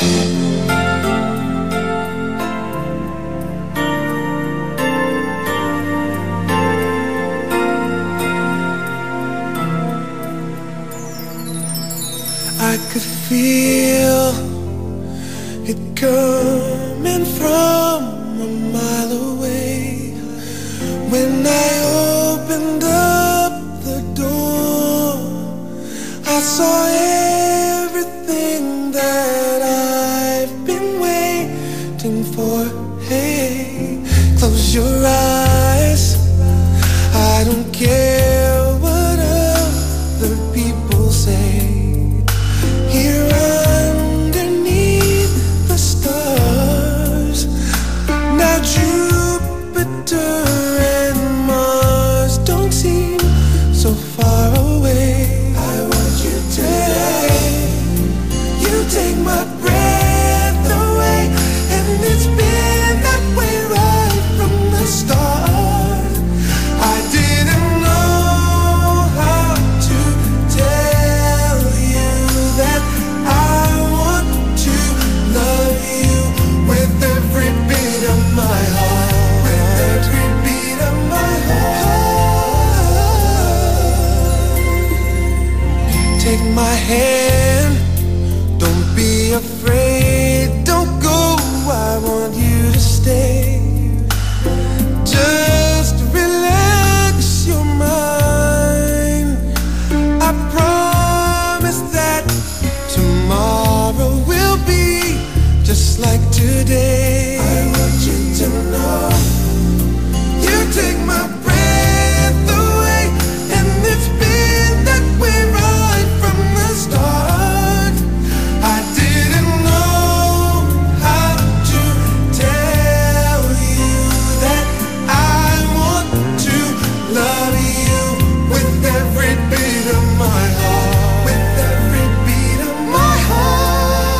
I could feel it coming from a mile away. When I opened up the door, I saw everything that I've been waiting for. Hey, close your eyes, I don't care what other people say. Here underneath the stars, now Jupiter and Mars don't seem so far away. I want you to take my breath away, and it's been that way right from the start. I didn't know how to tell you that I want to love you with every beat of my heart, with every beat of my heart. Take my hand, don't be afraid, don't go, I want you to stay. Just relax your mind, I promise that tomorrow will be just like today. I want you to know, you take my breath away, and it's been that way right from the start. I didn't know how to tell you that I want to love you with every beat of my heart, with every beat of my heart.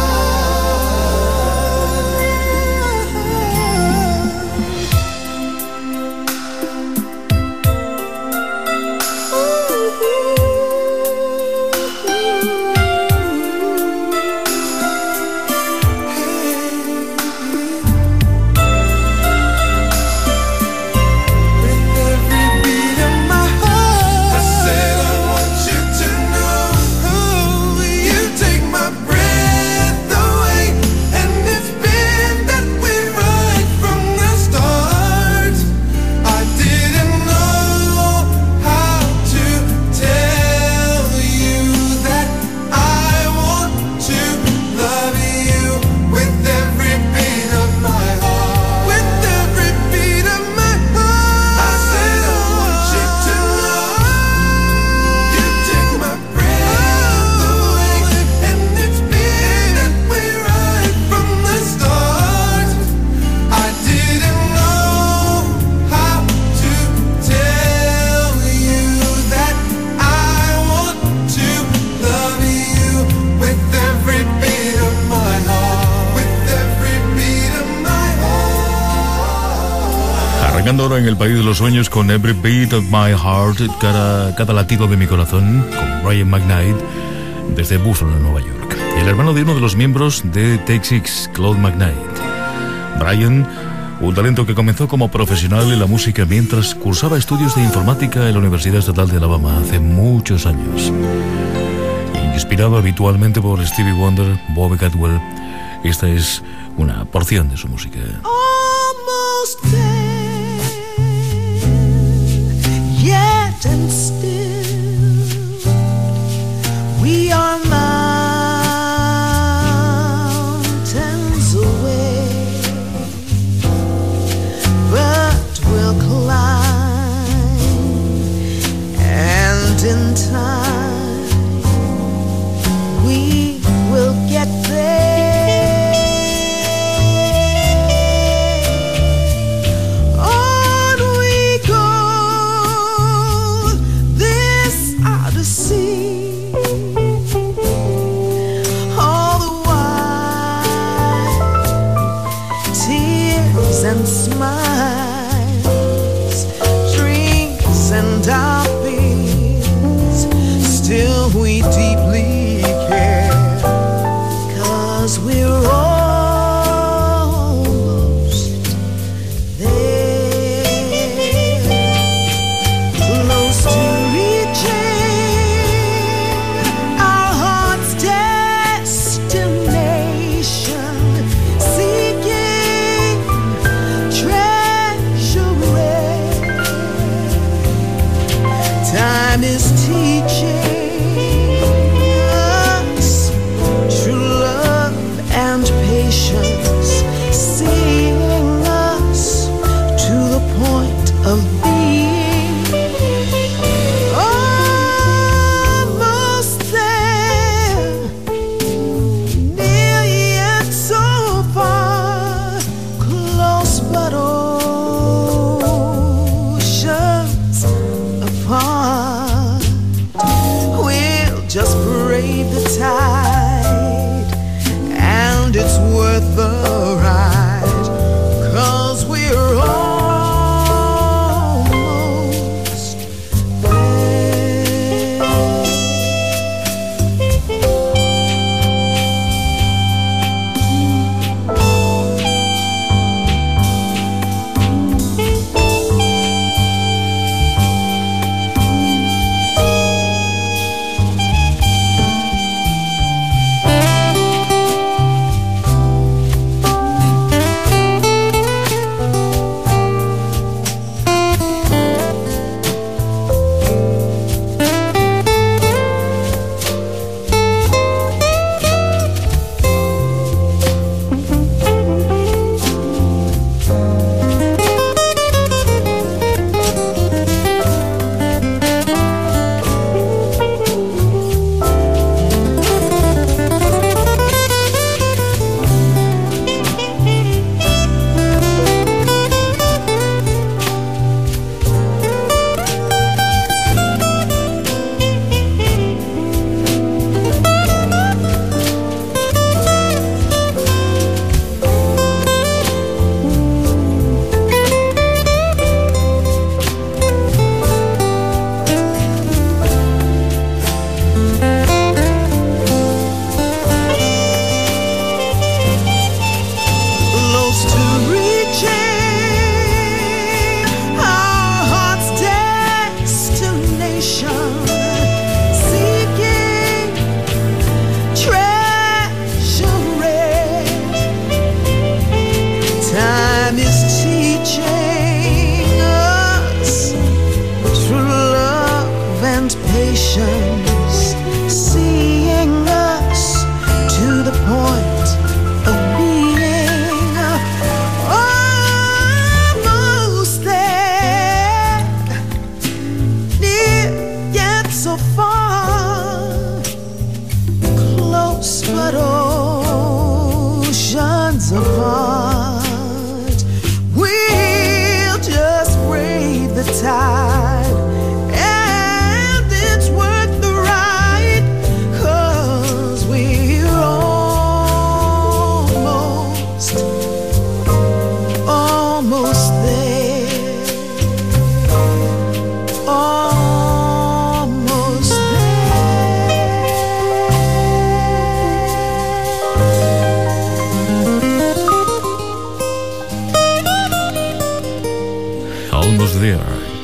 Arrancando ahora en el país de los sueños con Every Beat of My Heart, cada latido de mi corazón, con Brian McKnight, desde Buffalo, Nueva York. Y el hermano de uno de los miembros de Take Six, Claude McKnight. Brian, un talento que comenzó como profesional en la música mientras cursaba estudios de informática en la Universidad Estatal de Alabama hace muchos años. Inspirado habitualmente por Stevie Wonder, Bobby Caldwell, esta es una porción de su música. Almost there, yet and still we are mountains away, but we'll climb, and in time we will get there.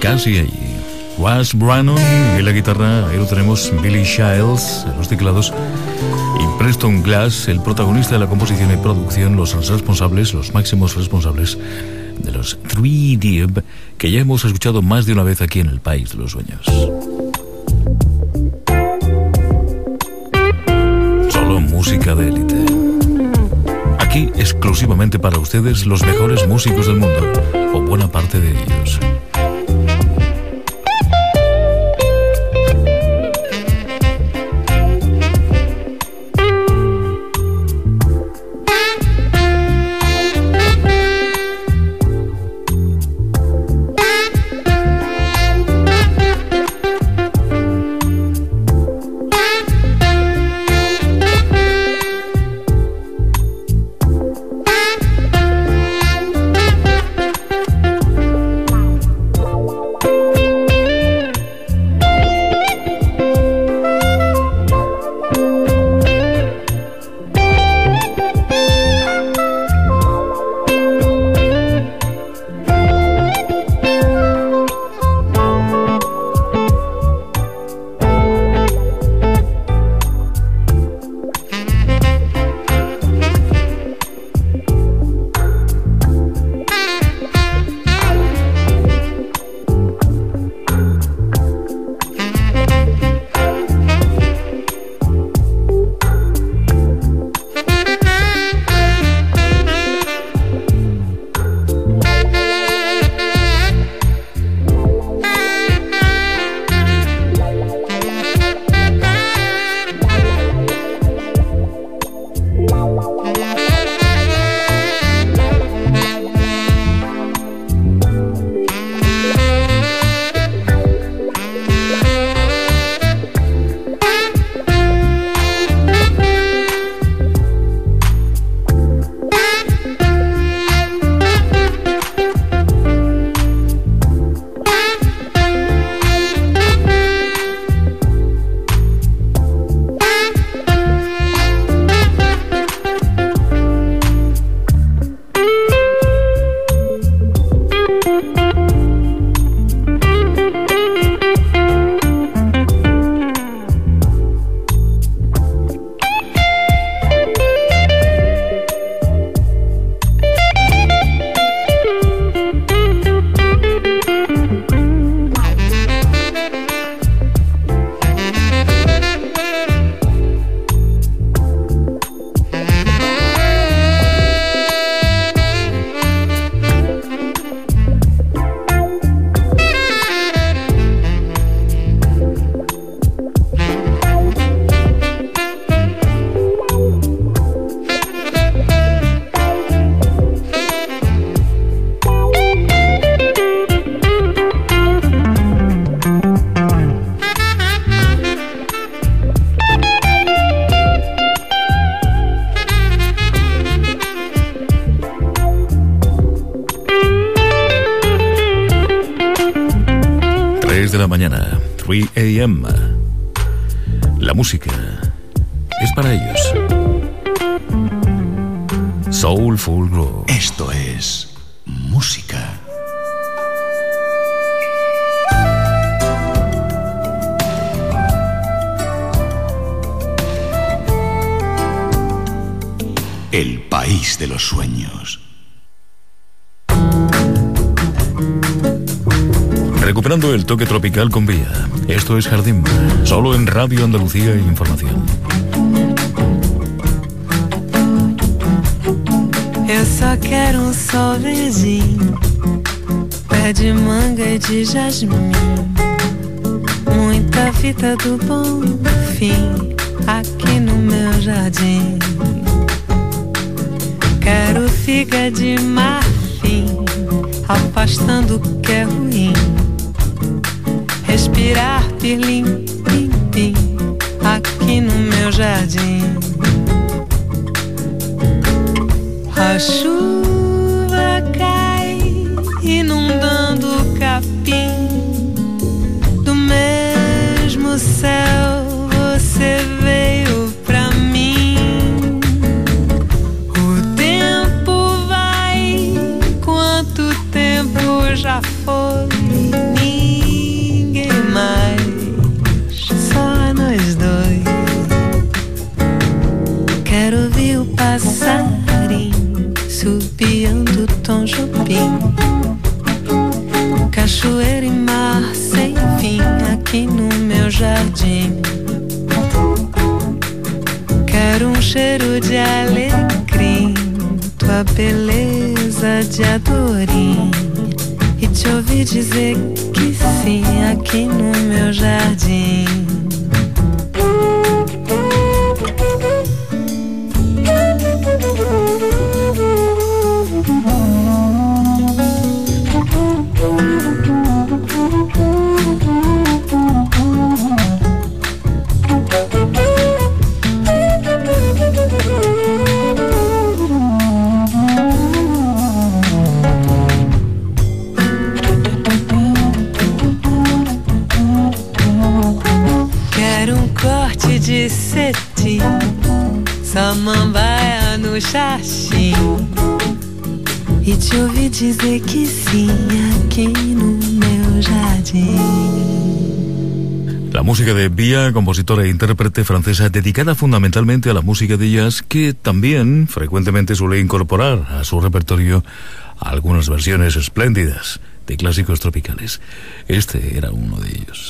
casi allí. Russ Brannon en la guitarra, ahí lo tenemos, Billy Childs en los teclados y Preston Glass, el protagonista de la composición y producción, los máximos responsables de los 3Dub, que ya hemos escuchado más de una vez aquí en el País de los Sueños. Solo música de élite. Aquí exclusivamente para ustedes los mejores músicos del mundo, o buena parte de ellos. De la mañana, 3 a.m. La música es para ellos. Soulful Groove. Esto es música. El país de los sueños. Recuperando el toque tropical con Vía. Esto es Jardín, solo en Radio Andalucía e Información. Eu só quero sol verdinho, pé de manga e de jasmim, muita fita do bom fim aqui no meu jardim. Quero figa de marfim, afastando o que é ruim, respirar pirlim, pim, pim, aqui no meu jardim. A chuva cai, inundando o capim. Do mesmo céu você veio pra mim. O tempo vai, quanto tempo já foi? ouvi o passarinho subiando o Tom Jobim. Cachoeira e mar sem fim aqui no meu jardim. Quero um cheiro de alecrim, tua beleza de adorim, e te ouvir dizer que sim aqui no meu jardim. De cetim, samambaia no xaxim, e te ouvi dizer que sim aqui no meu jardim. La música de Bia, compositora e intérprete francesa dedicada fundamentalmente a la música de jazz, que también frecuentemente suele incorporar a su repertorio algunas versiones espléndidas de clásicos tropicales. Este era uno de ellos.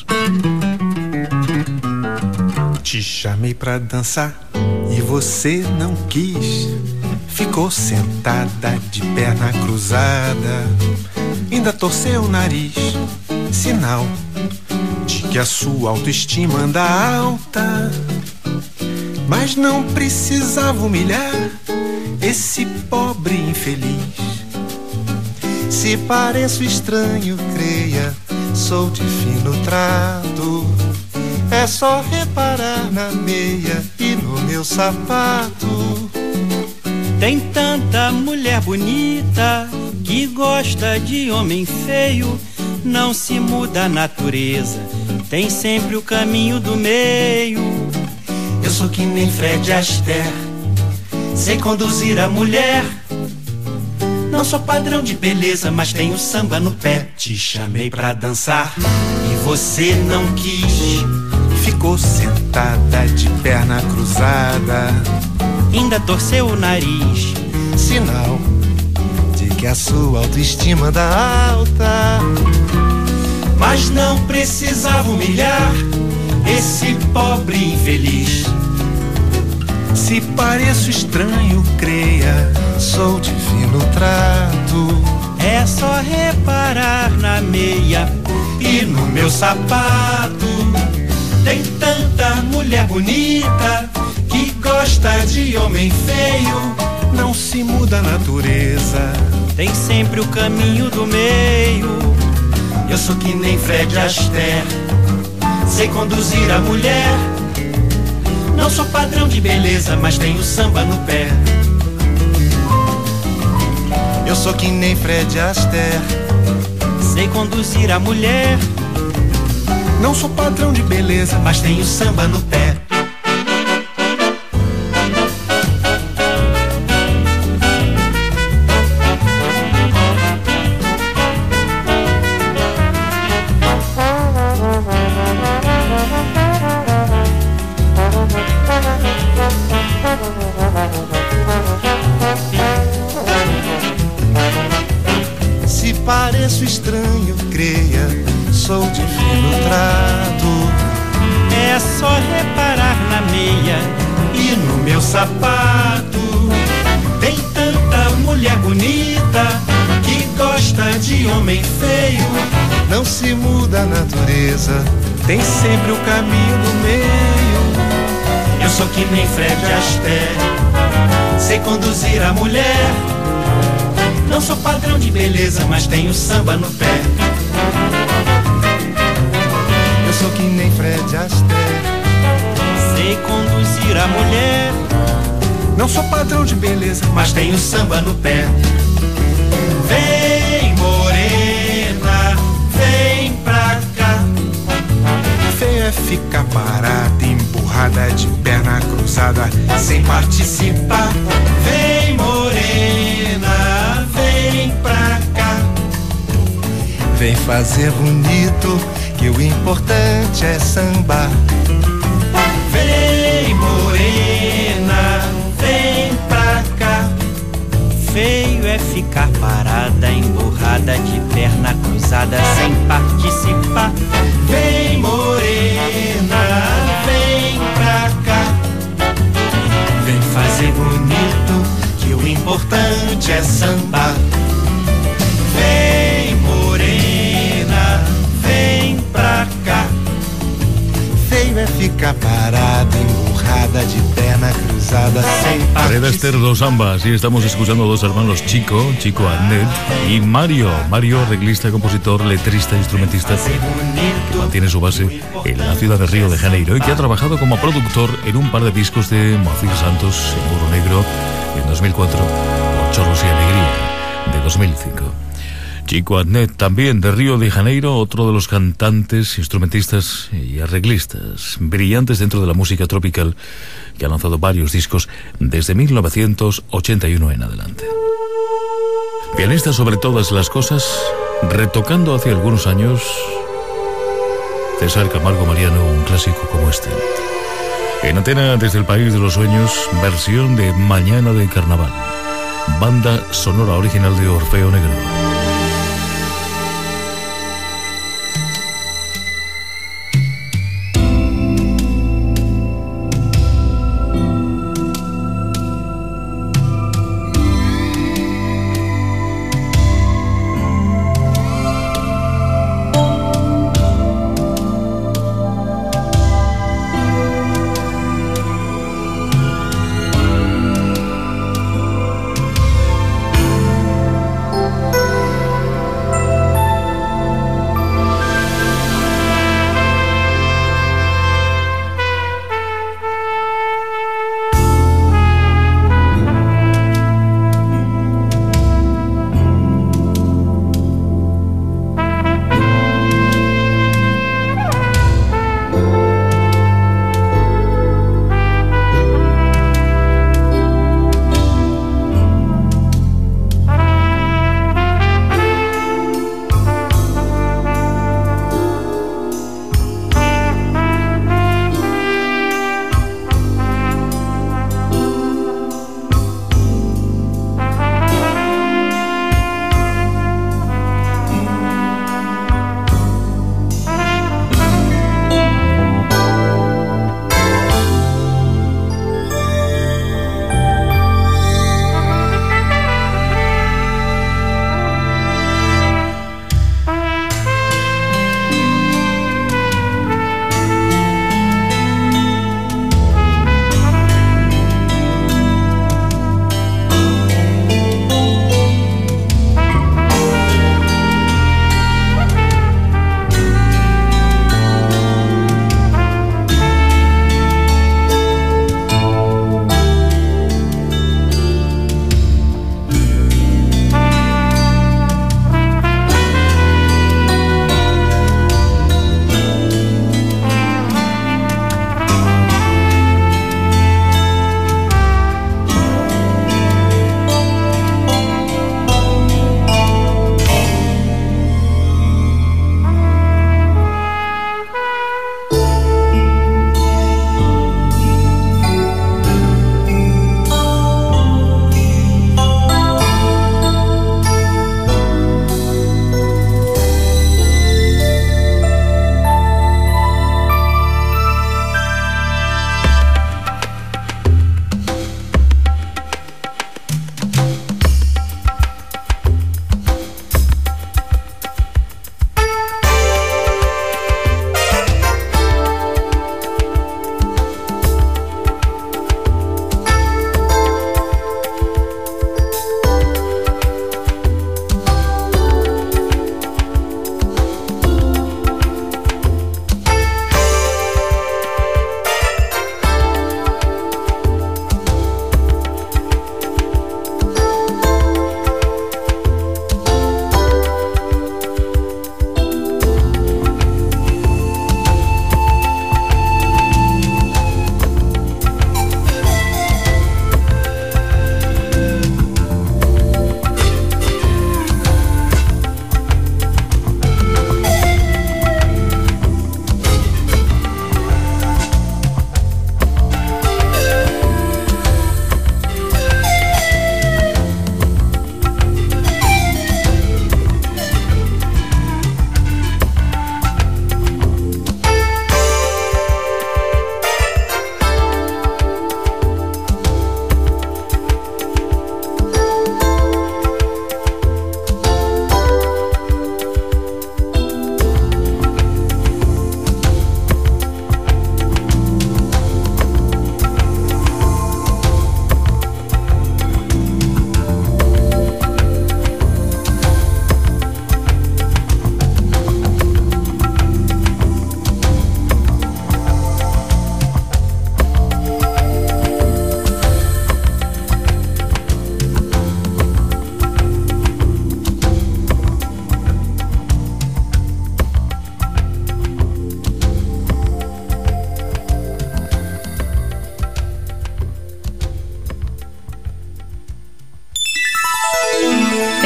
Te chamei pra dançar e você não quis. Ficou sentada de perna cruzada, ainda torceu o nariz, sinal de que a sua autoestima anda alta. Mas não precisava humilhar esse pobre infeliz. Se pareço estranho, creia, sou de fino trato. É só reparar na meia e no meu sapato. Tem tanta mulher bonita que gosta de homem feio. Não se muda a natureza, tem sempre o caminho do meio. Eu sou que nem Fred Astaire, sei conduzir a mulher. Não sou padrão de beleza, mas tenho samba no pé. Te chamei pra dançar e você não quis. Ficou sentada de perna cruzada, ainda torceu o nariz, sinal de que a sua autoestima anda alta. Mas não precisava humilhar esse pobre infeliz. Se pareço estranho, creia, sou de fino trato. É só reparar na meia e no meu sapato. Tem tanta mulher bonita que gosta de homem feio. Não se muda a natureza, tem sempre o caminho do meio. Eu sou que nem Fred Astaire, sei conduzir a mulher. Não sou padrão de beleza, mas tenho samba no pé. Eu sou que nem Fred Astaire, sei conduzir a mulher. Não sou padrão de beleza, mas tenho samba no pé. Se pareço estranho, creia, sou de fino trato. É só reparar na meia e no meu sapato. Tem tanta mulher bonita que gosta de homem feio. Não se muda a natureza, tem sempre o caminho do meio. Eu sou que nem Fred Astaire, sei conduzir a mulher. Não sou padrão de beleza, mas tenho samba no pé. Eu sou que nem Fred Astaire, sei conduzir a mulher. Não sou padrão de beleza, mas tenho samba no pé. Vem morena, vem pra cá. Feio é ficar parada, emburrada de perna cruzada, sem participar. Vem morena, vem pra cá. Vem fazer bonito, que o importante é sambar. Vem morena, vem feio é ficar parada, emburrada, de perna cruzada, sem participar. Vem morena, vem pra cá, vem fazer bonito, que o importante é sambar. Vem morena, vem pra cá. Feio é ficar parada, emburrada, de perna cruzada, sem Fred participar. Astaire, Dos Ambas, y estamos escuchando a dos hermanos Chico Adnet y Mario, arreglista, compositor, letrista, instrumentista, que mantiene su base en la ciudad de Río de Janeiro y que ha trabajado como productor en un par de discos de Moacir Santos, en Oro Negro, en 2004, o Chorros y Alegría, de 2005. Chico Adnet, también de Río de Janeiro, otro de los cantantes, instrumentistas y arreglistas brillantes dentro de la música tropical, que ha lanzado varios discos desde 1981 en adelante. Pianista sobre todas las cosas, retocando hace algunos años César Camargo Mariano, un clásico como este. En antena, desde el País de los Sueños, versión de Mañana de Carnaval, banda sonora original de Orfeo Negro.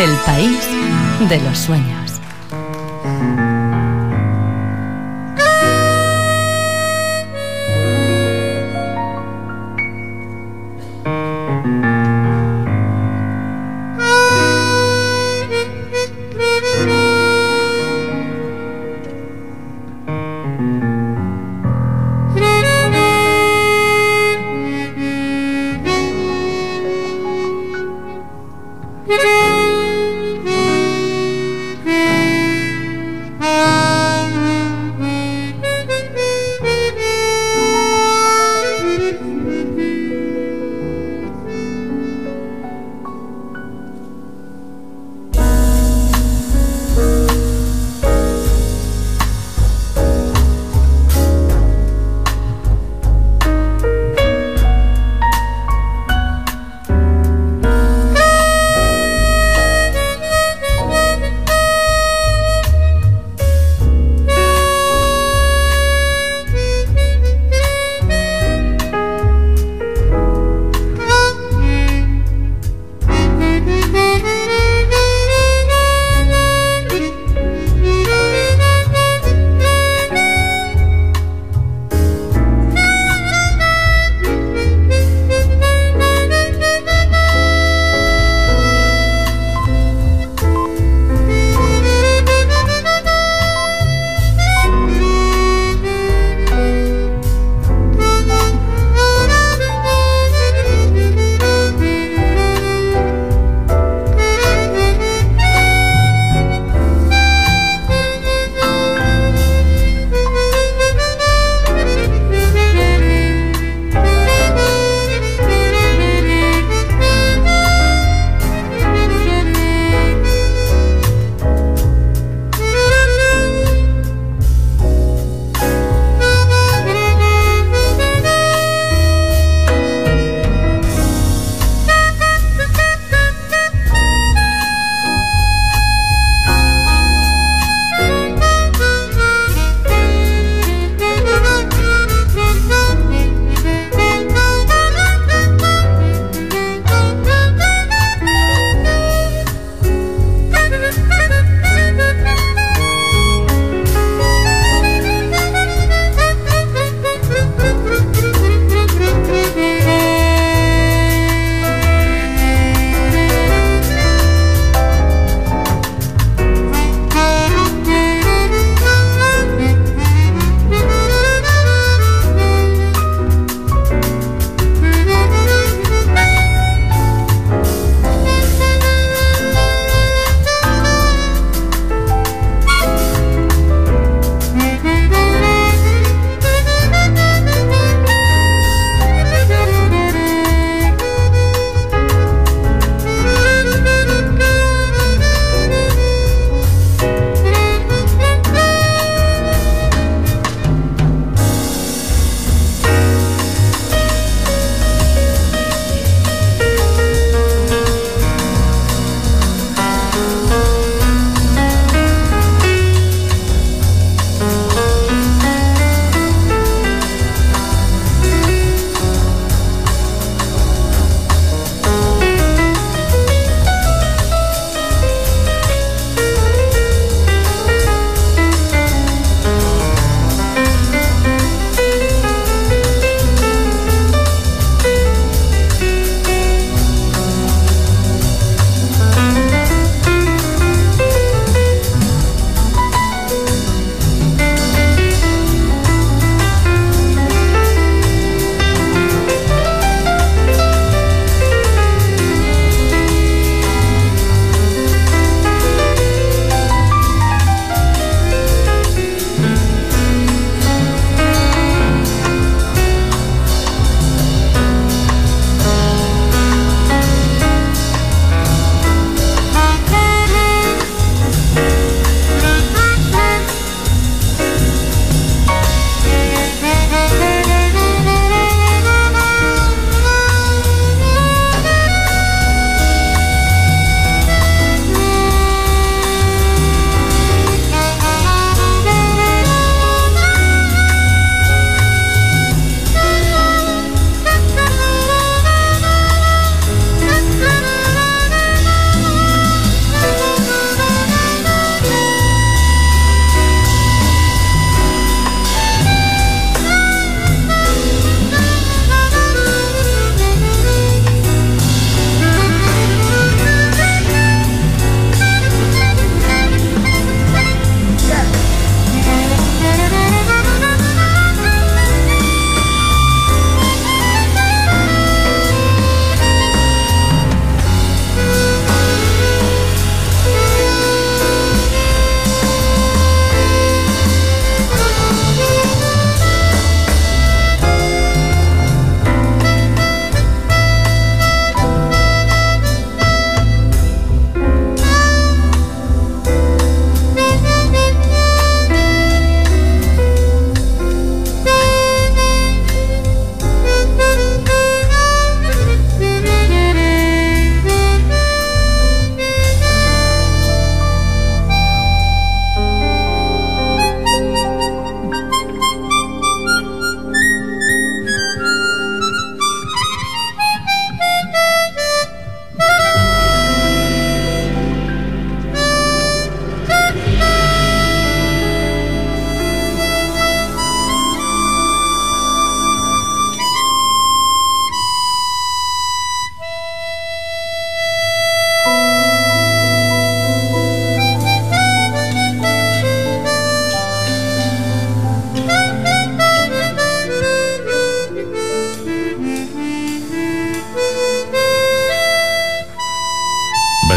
El país de los sueños.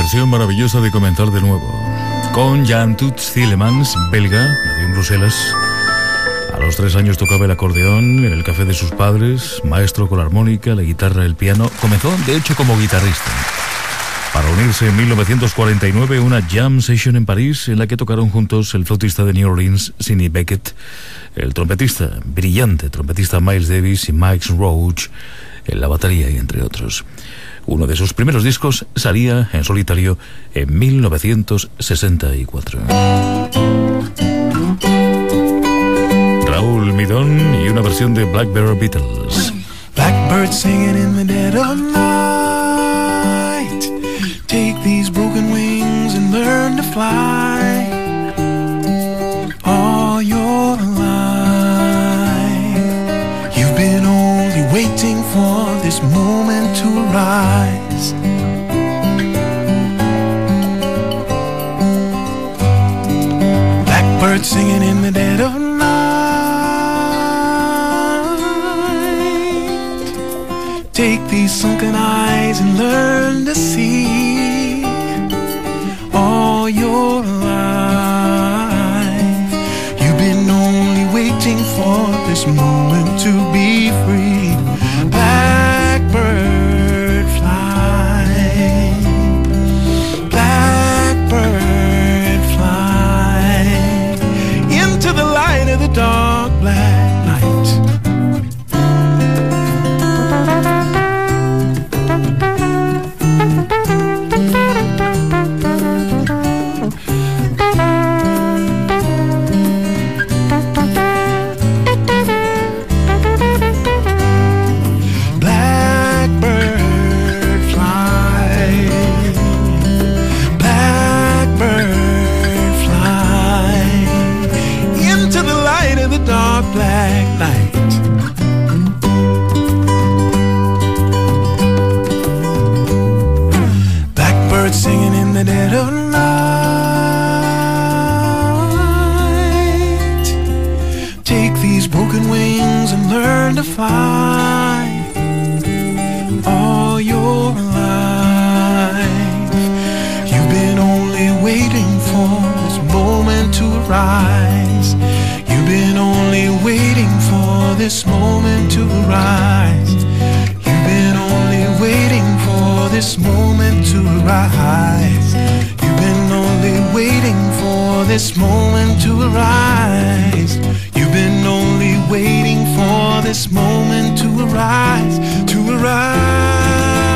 versión maravillosa de Comenzar de Nuevo, con Jan Toots Thielemans, belga, nació en Bruselas. A los 3 años tocaba el acordeón en el café de sus padres, maestro con la armónica, la guitarra, el piano. Comenzó, de hecho, como guitarrista, para unirse en 1949 a una jam session en París, en la que tocaron juntos el flautista de New Orleans, Sidney Bechet, el trompetista, brillante trompetista Miles Davis y Mike Roach en la batería, y entre otros. Uno de sus primeros discos salía en solitario en 1964. Raúl Midón y una versión de Blackbird Beatles. Blackbird singing in the dead of night. Take these broken wings and learn to fly. All your life you've been only waiting for this moment to arise. Blackbird singing in the dead of night. Take these sunken eyes and learn to see. All your life you've been only waiting for this moment to be free. Blackbird fly, blackbird fly into the light of the dark black night. Black night. Blackbird singing in the dead of night. Take these broken wings and learn to fly. All your life you've been only waiting for this moment to arise. You've been only waiting for this moment to arise. You've been only waiting for this moment to arise. You've been only waiting for this moment to arise. You've been only waiting for this moment to arise, to arise.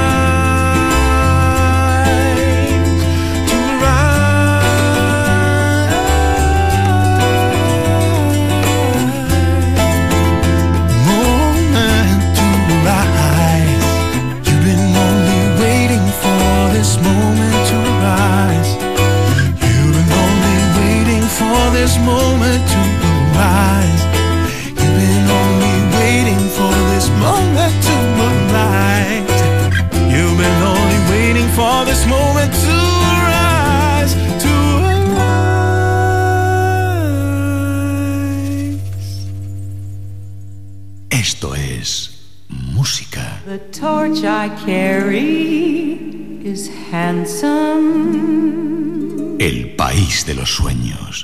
This moment to arise. You've been only waiting for this moment to arise. You've been only waiting for this moment to arise, to arise. Esto es música. The torch I carry is handsome. El país de los sueños.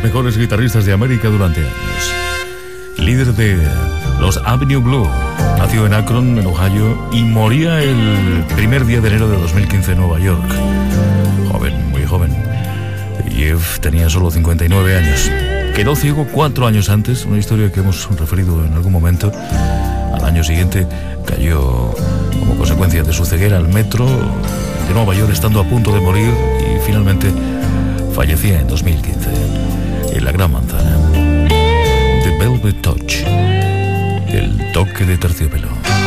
los mejores guitarristas de América durante años. Líder de los Avenue Blue, nació en Akron, en Ohio, y moría el primer día de enero de 2015 en Nueva York. Joven, muy joven. Jeff tenía solo 59 años. Quedó ciego 4 años antes, una historia que hemos referido en algún momento. Al año siguiente cayó como consecuencia de su ceguera al metro de Nueva York, estando a punto de morir, y finalmente fallecía en 2015 en la Gran Manzana. The Velvet Touch, el toque de terciopelo.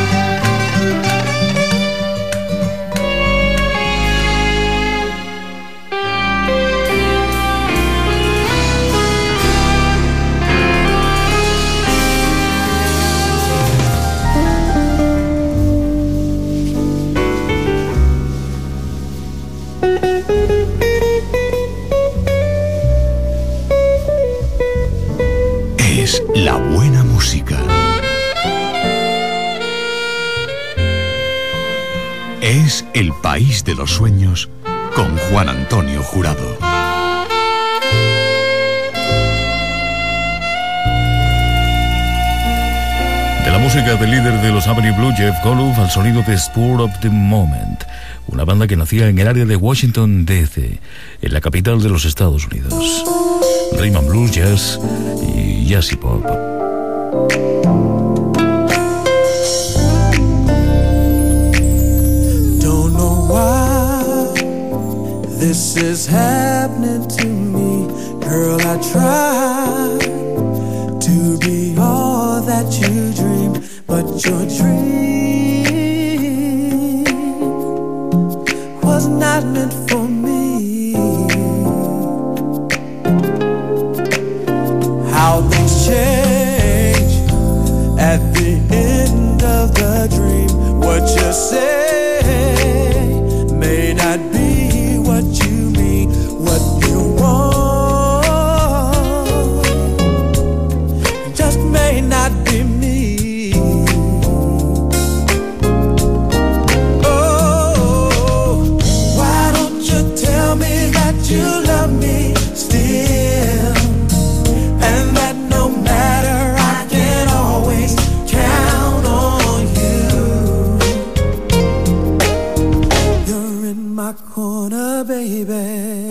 La buena música. Es El País de los Sueños con Juan Antonio Jurado. De la música del líder de los Avenue Blue, Jeff Golub, al sonido de Spur of the Moment, una banda que nacía en el área de Washington, D.C., en la capital de los Estados Unidos. Rhythm and blues, jazz y jazzy pop. Don't know why this is happening to me. Girl, I try to be all that you dream, but your dream was not meant for me. How things change at the end of the dream. What you say may not be what you mean. What you want just may not be me. Oh, why don't you tell me that you love me still? And that no matter, I can always count on you. You're in my corner, baby.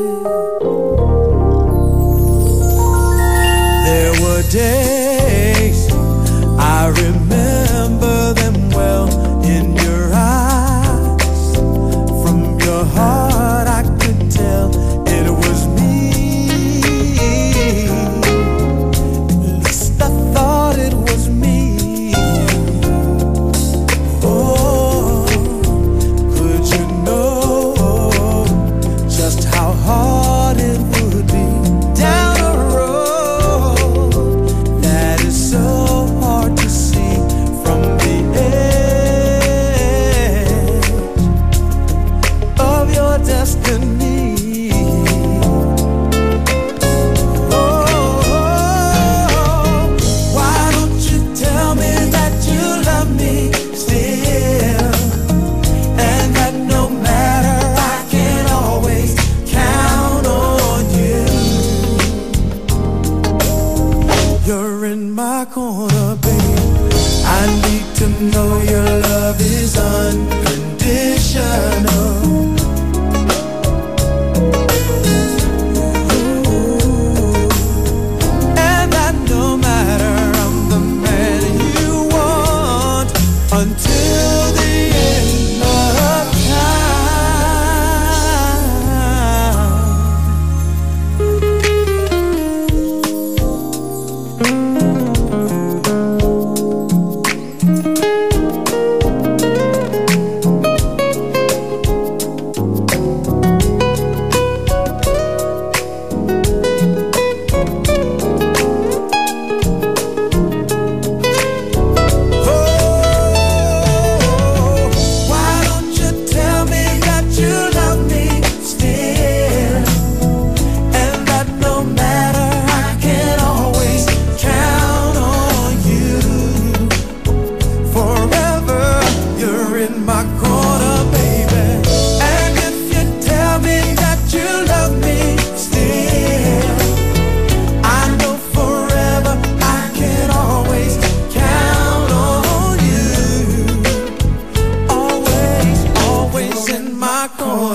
There were days, I remember them well, in your eyes. From your heart I could tell it was me. I thought it was me. Oh, could you know just how hard it would be down a road that is so hard to see from the edge of your destiny? Corner, babe, I need to know your love is unconditional.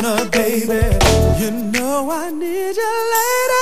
corner, baby. You know I need you, lady.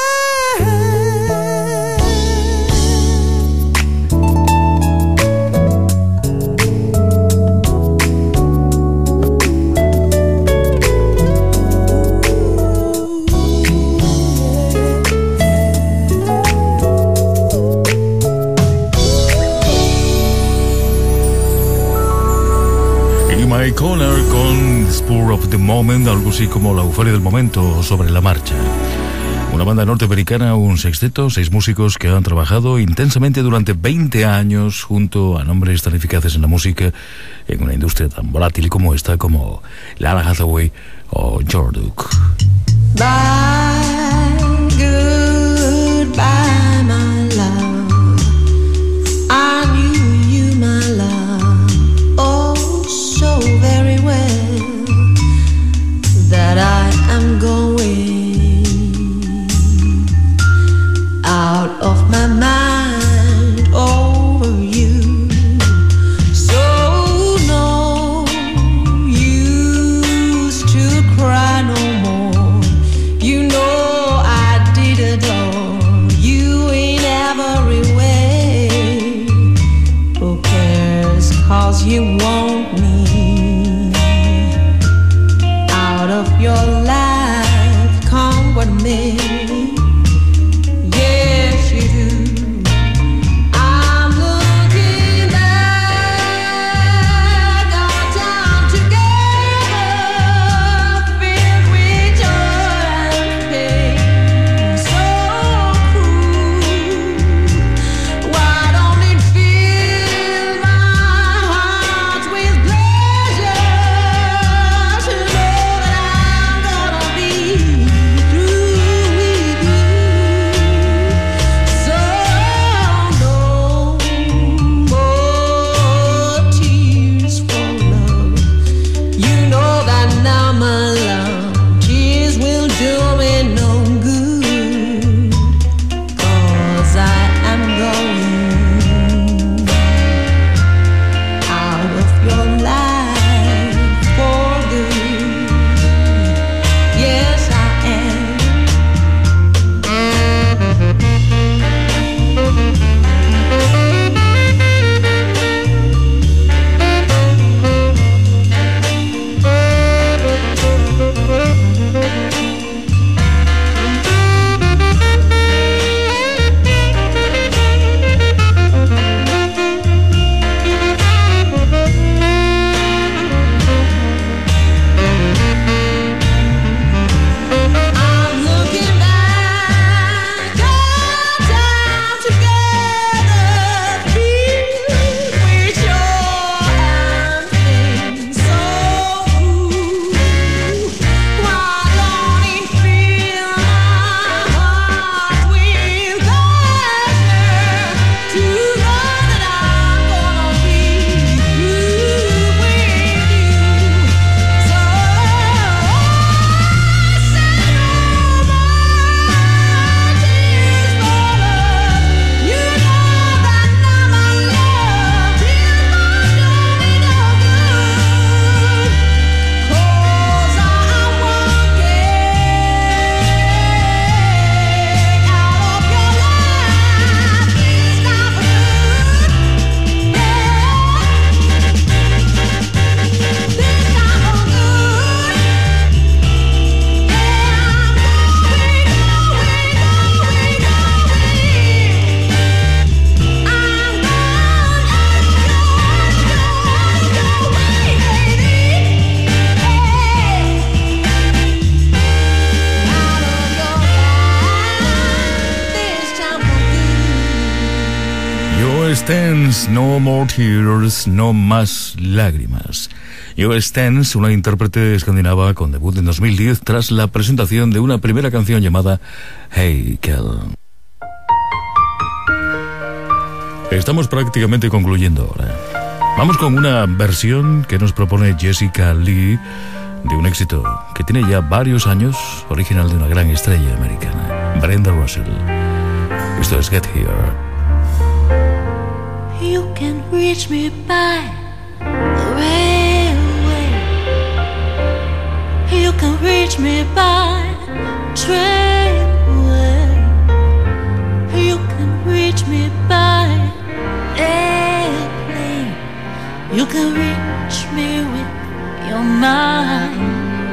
My Corner con Spur of the Moment, algo así como la euforia del momento sobre la marcha. Una banda norteamericana, un sexteto, 6 músicos que han trabajado intensamente durante 20 años junto a nombres tan eficaces en la música en una industria tan volátil como esta, como Lalah Hathaway o George Duke. Bye, goodbye, my love. I knew you, my love, oh so very well, that I am going out of my mind over you. So no use to cry no more. You know I did adore you in every way. Who cares, 'cause you want me out of your life, come what may. Yes, you do. I'm looking back, our time together, filled with joy and pain, so cruel. Why don't it fill my heart with pleasure to know that I'm gonna be through with you? So no more tears for love. You know that now, my love, tears will do me no good, 'cause I am going out of your life for good. Yes, I am. I'm looking back, our time together, filled with joy and pain, so cruel. Why don't it fill my heart with pleasure to know that I'm gonna be through with you? So Stens, No More Tears, No Más Lágrimas. Joe Stens, una intérprete escandinava con debut en 2010 tras la presentación de una primera canción llamada Hey Kel. Estamos prácticamente concluyendo ahora. Vamos con una versión que nos propone Jessica Lee de un éxito que tiene ya varios años, original de una gran estrella americana, Brenda Russell. Esto es Get Here. You can reach me by the railway. You can reach me by train. You can reach me by airplane. You can reach me with your mind.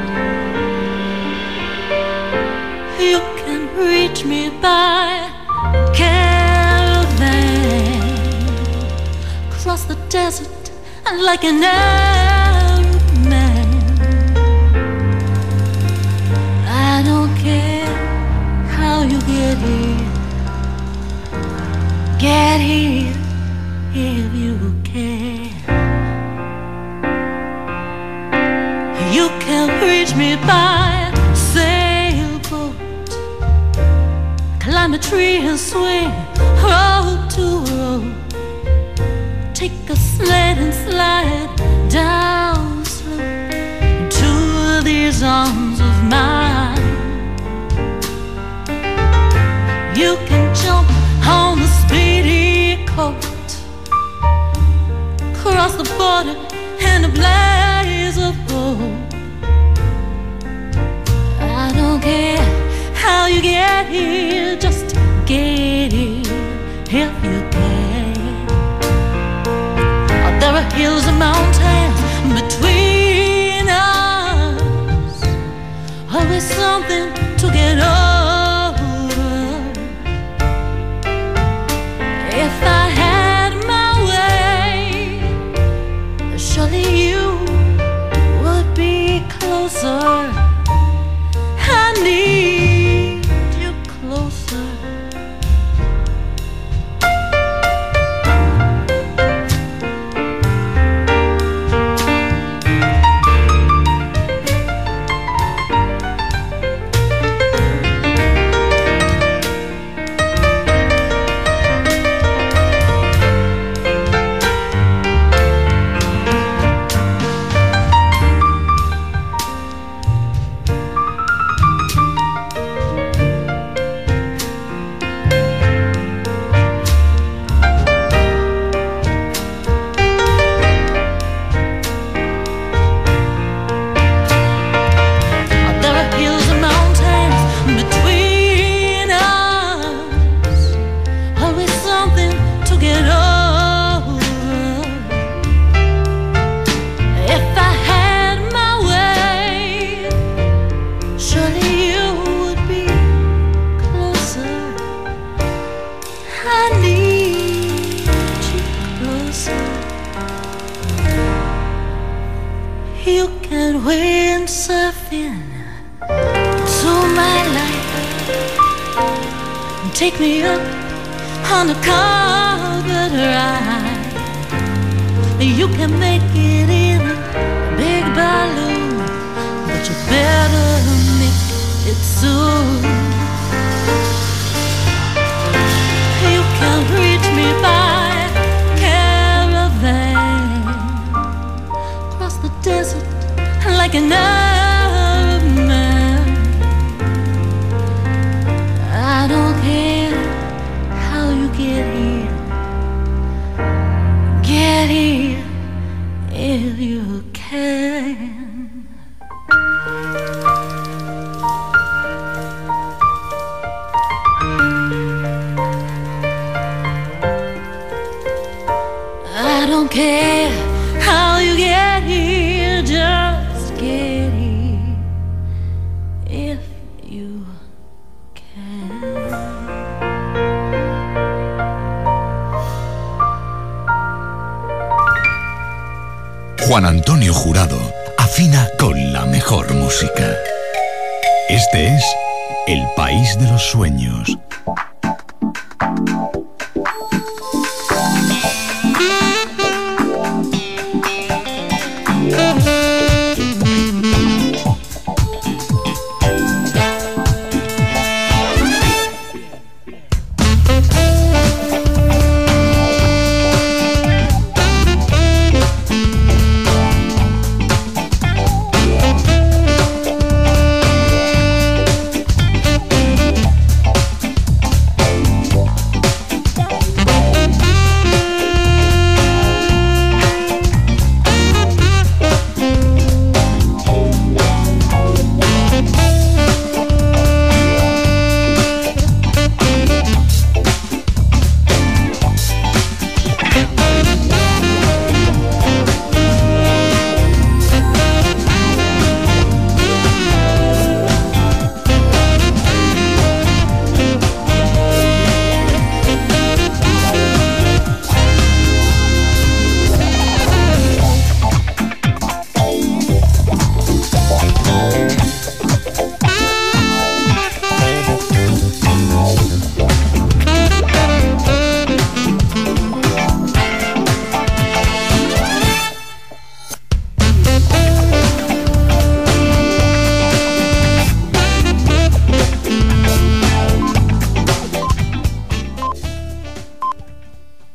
You can reach me by caravan. Cross the desert like an Arab man. I don't care how you get here. Get here if you can. You can reach me by sailboat. Climb a tree and swing road to road. Take a sled and slide down slope into these arms of mine. You can jump on the speedy coat, cross the border in a blaze of gold. I don't care how you get here, just get here if you can. There are hills and mountains between us, always something to get over. If I had my way, surely you would be closer. I need you closer. Take me up on a covered ride. You can make it in a big balloon, but you better make it soon. You can reach me by caravan, cross the desert like an Arab man. I don't care how you get here. Get here if you can. I don't care how you get here, just get here if you can. Juan Antonio Jurado afina con la mejor música. Este es El País de los Sueños.